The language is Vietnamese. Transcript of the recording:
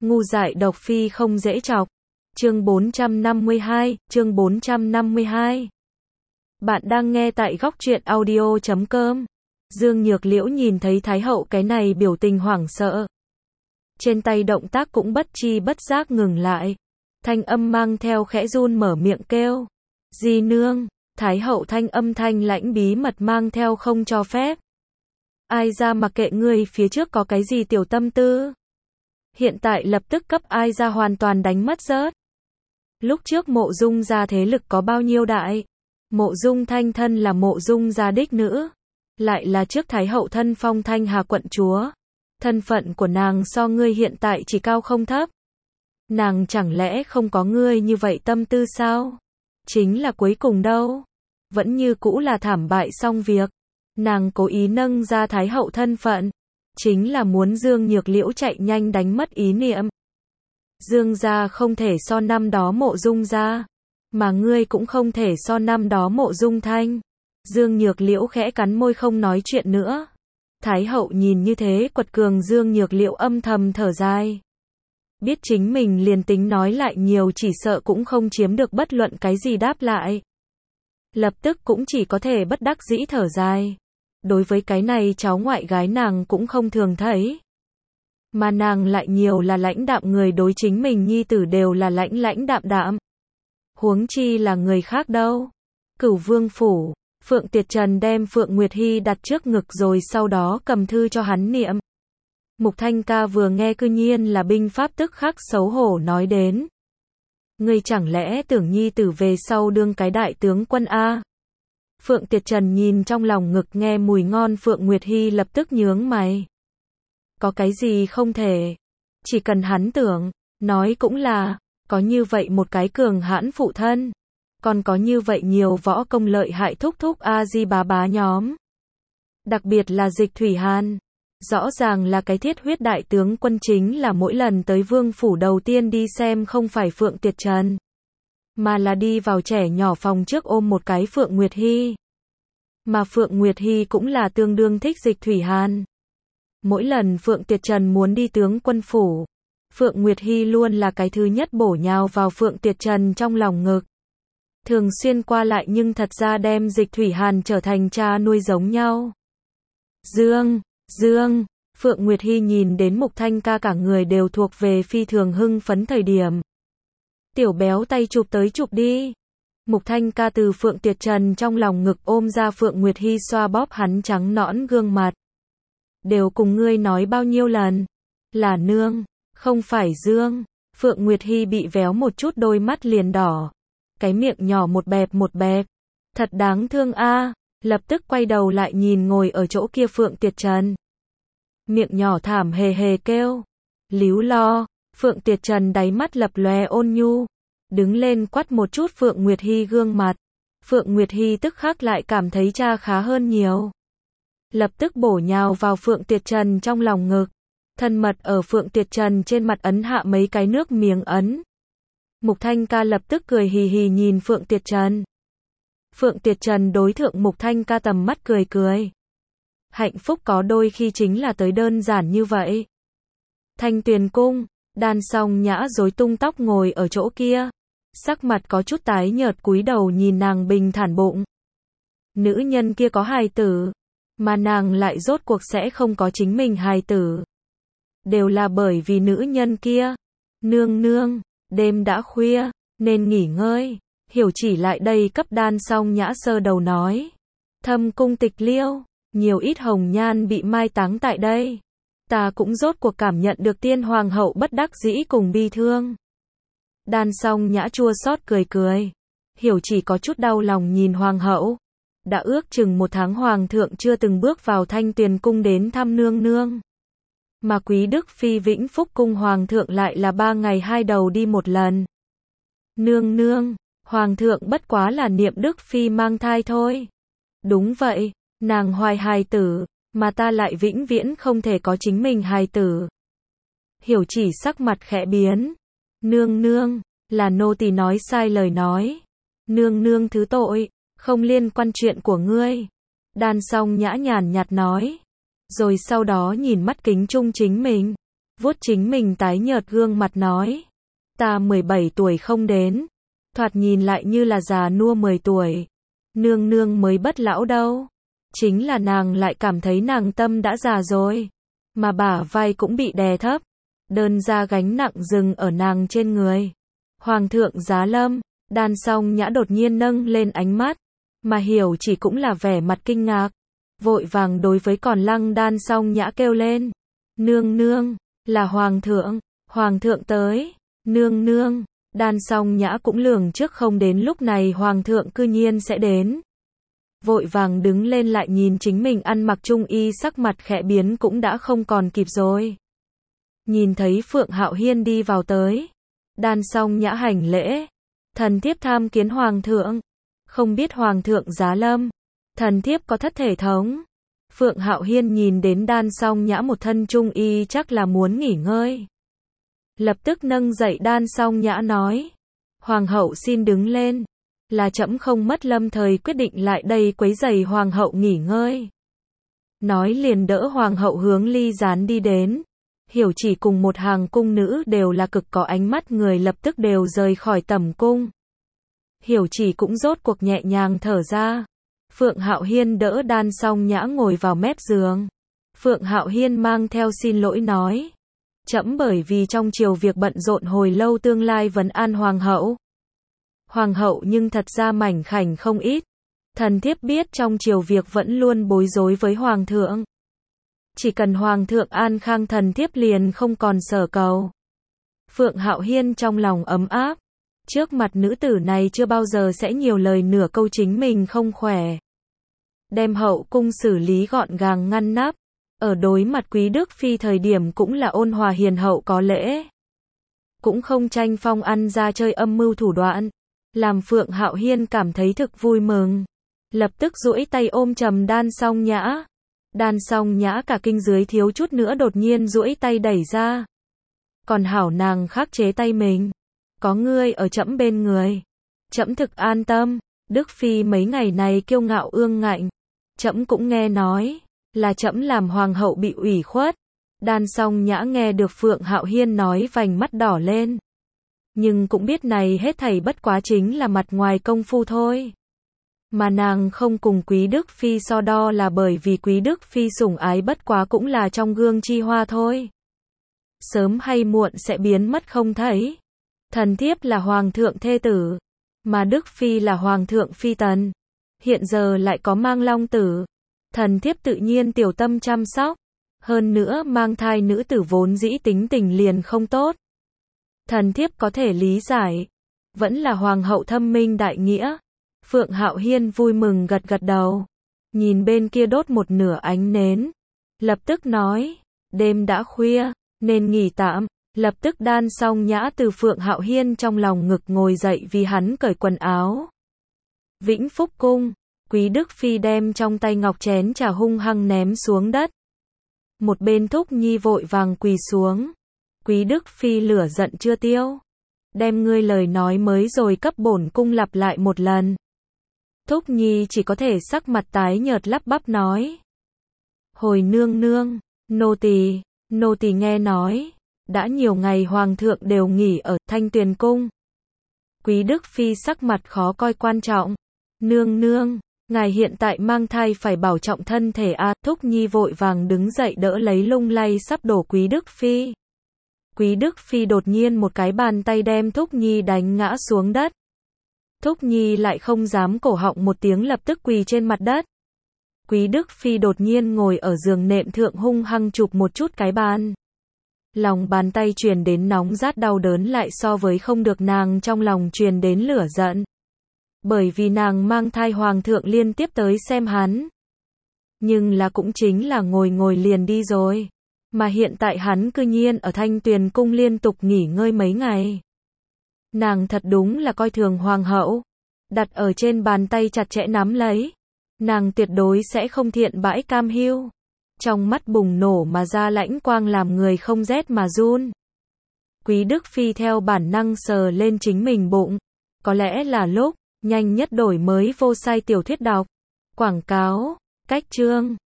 Ngu dại độc phi không dễ chọc. Chương 452. Bạn đang nghe tại góc truyện audio.com. Dương Nhược Liễu nhìn thấy Thái hậu cái này biểu tình hoảng sợ. Trên tay động tác cũng bất chi bất giác ngừng lại. Thanh âm mang theo khẽ run mở miệng kêu. Di nương. Thái hậu thanh âm thanh lãnh bí mật mang theo không cho phép. Ai ra mặc kệ ngươi phía trước có cái gì tiểu tâm tư. Hiện tại lập tức cấp ai ra hoàn toàn đánh mất rớt. Lúc trước Mộ Dung gia thế lực có bao nhiêu đại. Mộ Dung Thanh thân là Mộ Dung gia đích nữ. Lại là trước Thái hậu thân phong Thanh Hà quận chúa. Thân phận của nàng so ngươi hiện tại chỉ cao không thấp. Nàng chẳng lẽ không có ngươi như vậy tâm tư sao? Chính là cuối cùng đâu. Vẫn như cũ là thảm bại xong việc. Nàng cố ý nâng ra Thái hậu thân phận. Chính là muốn Dương Nhược Liễu chạy nhanh đánh mất ý niệm. Dương gia không thể so năm đó Mộ Dung gia. Mà ngươi cũng không thể so năm đó Mộ Dung Thanh. Dương Nhược Liễu khẽ cắn môi không nói chuyện nữa. Thái hậu nhìn như thế quật cường Dương Nhược Liễu âm thầm thở dài. Biết chính mình liền tính nói lại nhiều chỉ sợ cũng không chiếm được bất luận cái gì đáp lại. Lập tức cũng chỉ có thể bất đắc dĩ thở dài. Đối với cái này cháu ngoại gái nàng cũng không thường thấy. Mà nàng lại nhiều là lãnh đạm, người đối chính mình nhi tử đều là lãnh đạm đạm. Huống chi là người khác đâu. Cửu Vương phủ, Phượng Tiệt Trần đem Phượng Nguyệt Hy đặt trước ngực rồi sau đó cầm thư cho hắn niệm. Mục Thanh ca vừa nghe cư nhiên là binh pháp tức khắc xấu hổ nói đến. Ngươi chẳng lẽ tưởng nhi tử về sau đương cái đại tướng quân a? Phượng Tiệt Trần nhìn trong lòng ngực nghe mùi ngon Phượng Nguyệt Hy lập tức nhướng mày. Có cái gì không thể? Chỉ cần hắn tưởng, nói cũng là, có như vậy một cái cường hãn phụ thân. Còn có như vậy nhiều võ công lợi hại thúc thúc A-di bá nhóm. Đặc biệt là Dịch Thủy Hàn. Rõ ràng là cái thiết huyết đại tướng quân, chính là mỗi lần tới vương phủ đầu tiên đi xem không phải Phượng Tiệt Trần. Mà là đi vào trẻ nhỏ phòng trước ôm một cái Phượng Nguyệt Hy. Mà Phượng Nguyệt Hy cũng là tương đương thích Dịch Thủy Hàn. Mỗi lần Phượng Tiệt Trần muốn đi tướng quân phủ, Phượng Nguyệt Hy luôn là cái thứ nhất bổ nhào vào Phượng Tiệt Trần trong lòng ngực. Thường xuyên qua lại nhưng thật ra đem Dịch Thủy Hàn trở thành cha nuôi giống nhau. Dương, Phượng Nguyệt Hy nhìn đến Mục Thanh ca cả người đều thuộc về phi thường hưng phấn thời điểm. Tiểu béo tay chụp tới chụp đi. Mục Thanh ca từ Phượng Tiệt Trần trong lòng ngực ôm ra Phượng Nguyệt Hy xoa bóp hắn trắng nõn gương mặt. Đều cùng ngươi nói bao nhiêu lần. Là nương, không phải Dương. Phượng Nguyệt Hy bị véo một chút đôi mắt liền đỏ. Cái miệng nhỏ một bẹp. Thật đáng thương a. Lập tức quay đầu lại nhìn ngồi ở chỗ kia Phượng Tiệt Trần. Miệng nhỏ thảm hề kêu. Líu lo. Phượng Tiệt Trần đáy mắt lập lòe ôn nhu. Đứng lên quắt một chút Phượng Nguyệt Hy gương mặt. Phượng Nguyệt Hy tức khắc lại cảm thấy cha khá hơn nhiều. Lập tức bổ nhào vào Phượng Tiệt Trần trong lòng ngực. Thân mật ở Phượng Tiệt Trần trên mặt ấn hạ mấy cái nước miếng ấn. Mục Thanh ca lập tức cười hì hì nhìn Phượng Tiệt Trần. Phượng Tiệt Trần đối thượng Mục Thanh ca tầm mắt cười. Hạnh phúc có đôi khi chính là tới đơn giản như vậy. Thanh Tuyền cung, Đan Song Nhã rối tung tóc ngồi ở chỗ kia. Sắc mặt có chút tái nhợt cúi đầu nhìn nàng bình thản bụng. Nữ nhân kia có hài tử. Mà nàng lại rốt cuộc sẽ không có chính mình hài tử. Đều là bởi vì nữ nhân kia. Nương, đêm đã khuya, nên nghỉ ngơi. Hiểu Chỉ lại đây cấp Đan Song Nhã sơ đầu nói. Thâm cung tịch liêu, nhiều ít hồng nhan bị mai táng tại đây. Ta cũng rốt cuộc cảm nhận được tiên hoàng hậu bất đắc dĩ cùng bi thương. Đan Song Nhã chua xót cười. Hiểu Chỉ có chút đau lòng nhìn hoàng hậu. Đã ước chừng 1 tháng hoàng thượng chưa từng bước vào Thanh Tuyền cung đến thăm nương. Mà Quý Đức Phi Vĩnh Phúc cung hoàng thượng lại là 3 ngày 2 đầu đi một lần. Nương, hoàng thượng bất quá là niệm Đức Phi mang thai thôi. Đúng vậy, nàng hoài hài tử, mà ta lại vĩnh viễn không thể có chính mình hài tử. Hiểu Chỉ sắc mặt khẽ biến. Nương, là nô tỳ nói sai lời nói. Nương thứ tội, không liên quan chuyện của ngươi. Đan Song Nhã nhàn nhạt nói. Rồi sau đó nhìn mắt kính trung chính mình. vuốt chính mình tái nhợt gương mặt nói. Ta 17 tuổi không đến. Thoạt nhìn lại như là già nua 10 tuổi. Nương nương mới bất lão đâu. Chính là nàng lại cảm thấy nàng tâm đã già rồi. Mà bả vai cũng bị đè thấp. Đơn ra gánh nặng dừng ở nàng trên người. Hoàng thượng giá lâm. Đan Song Nhã đột nhiên nâng lên ánh mắt. Mà Hiểu Chỉ cũng là vẻ mặt kinh ngạc. Vội vàng đối với còn lăng Đan Song Nhã kêu lên. Nương nương, là hoàng thượng tới. Nương nương, Đan Song Nhã cũng lường trước không đến lúc này hoàng thượng cư nhiên sẽ đến. Vội vàng đứng lên lại nhìn chính mình ăn mặc trung y, sắc mặt khẽ biến cũng đã không còn kịp rồi. Nhìn thấy Phượng Hạo Hiên đi vào tới. Đan Song Nhã hành lễ. Thần thiếp tham kiến hoàng thượng. Không biết hoàng thượng giá lâm. Thần thiếp có thất thể thống. Phượng Hạo Hiên nhìn đến Đan Song Nhã một thân trung y chắc là muốn nghỉ ngơi. Lập tức nâng dậy Đan Song Nhã nói. Hoàng hậu xin đứng lên. Là trẫm không mất lâm thời quyết định lại đây quấy rầy hoàng hậu nghỉ ngơi. Nói liền đỡ hoàng hậu hướng ly gián đi đến. Hiểu Chỉ cùng một hàng cung nữ đều là cực có ánh mắt người lập tức đều rời khỏi tẩm cung. Hiểu Chỉ cũng rốt cuộc nhẹ nhàng thở ra. Phượng Hạo Hiên đỡ Đan Song Nhã ngồi vào mép giường. Phượng Hạo Hiên mang theo xin lỗi nói. Trẫm bởi vì trong triều việc bận rộn hồi lâu tương lai vấn an hoàng hậu. Hoàng hậu nhưng thật ra mảnh khảnh không ít. Thần thiếp biết trong triều việc vẫn luôn bối rối với hoàng thượng. Chỉ cần hoàng thượng an khang thần thiếp liền không còn sở cầu. Phượng Hạo Hiên trong lòng ấm áp. Trước mặt nữ tử này chưa bao giờ sẽ nhiều lời nửa câu chính mình không khỏe. Đem hậu cung xử lý gọn gàng ngăn nắp. Ở đối mặt Quý Đức Phi thời điểm cũng là ôn hòa hiền hậu có lễ. Cũng không tranh phong ăn ra chơi âm mưu thủ đoạn. Làm Phượng Hạo Hiên cảm thấy thực vui mừng. Lập tức duỗi tay ôm chầm Đan Song Nhã. Đan Song Nhã cả kinh dưới thiếu chút nữa đột nhiên duỗi tay đẩy ra. Còn hảo nàng khắc chế tay mình. Có ngươi ở trẫm bên người. Trẫm thực an tâm. Đức Phi mấy ngày này kiêu ngạo ương ngạnh. Trẫm cũng nghe nói. Là trẫm làm hoàng hậu bị ủy khuất. Đan Song Nhã nghe được Phượng Hạo Hiên nói vành mắt đỏ lên. Nhưng cũng biết này hết thảy bất quá chính là mặt ngoài công phu thôi. Mà nàng không cùng Quý Đức Phi so đo là bởi vì Quý Đức Phi sủng ái bất quá cũng là trong gương chi hoa thôi. Sớm hay muộn sẽ biến mất không thấy. Thần thiếp là hoàng thượng thê tử. Mà Đức Phi là hoàng thượng phi tần. Hiện giờ lại có mang long tử. Thần thiếp tự nhiên tiểu tâm chăm sóc. Hơn nữa mang thai nữ tử vốn dĩ tính tình liền không tốt. Thần thiếp có thể lý giải. Vẫn là hoàng hậu thâm minh đại nghĩa. Phượng Hạo Hiên vui mừng gật gật đầu. Nhìn bên kia đốt một nửa ánh nến. Lập tức nói. Đêm đã khuya. Nên nghỉ tạm. Lập tức Đan Song Nhã từ Phượng Hạo Hiên trong lòng ngực ngồi dậy vì hắn cởi quần áo. Vĩnh Phúc cung. Quý Đức Phi đem trong tay ngọc chén trà hung hăng ném xuống đất. Một bên Thúc Nhi vội vàng quỳ xuống. Quý Đức Phi lửa giận chưa tiêu. Đem ngươi lời nói mới rồi cấp bổn cung lặp lại một lần. Thúc Nhi chỉ có thể sắc mặt tái nhợt lắp bắp nói. Hồi nương nương, nô tỳ nghe nói. Đã nhiều ngày hoàng thượng đều nghỉ ở Thanh Tuyền cung. Quý Đức Phi sắc mặt khó coi quan trọng. Nương nương, ngài hiện tại mang thai phải bảo trọng thân thể a. Thúc Nhi vội vàng đứng dậy đỡ lấy lung lay sắp đổ Quý Đức Phi. Quý Đức Phi đột nhiên một cái bàn tay đem Thúc Nhi đánh ngã xuống đất. Thúc Nhi lại không dám cổ họng một tiếng lập tức quỳ trên mặt đất. Quý Đức Phi đột nhiên ngồi ở giường nệm thượng hung hăng chụp một chút cái bàn. Lòng bàn tay truyền đến nóng rát đau đớn lại so với không được nàng trong lòng truyền đến lửa giận. Bởi vì nàng mang thai hoàng thượng liên tiếp tới xem hắn. Nhưng là cũng chính là ngồi liền đi rồi. Mà hiện tại hắn cư nhiên ở Thanh Tuyền cung liên tục nghỉ ngơi mấy ngày. Nàng thật đúng là coi thường hoàng hậu. Đặt ở trên bàn tay chặt chẽ nắm lấy. Nàng tuyệt đối sẽ không thiện bãi cam hiu. Trong mắt bùng nổ mà ra lãnh quang làm người không rét mà run. Quý Đức Phi theo bản năng sờ lên chính mình bụng. Có lẽ là lúc nhanh nhất đổi mới vô sai tiểu thuyết đọc. Quảng cáo, cách chương.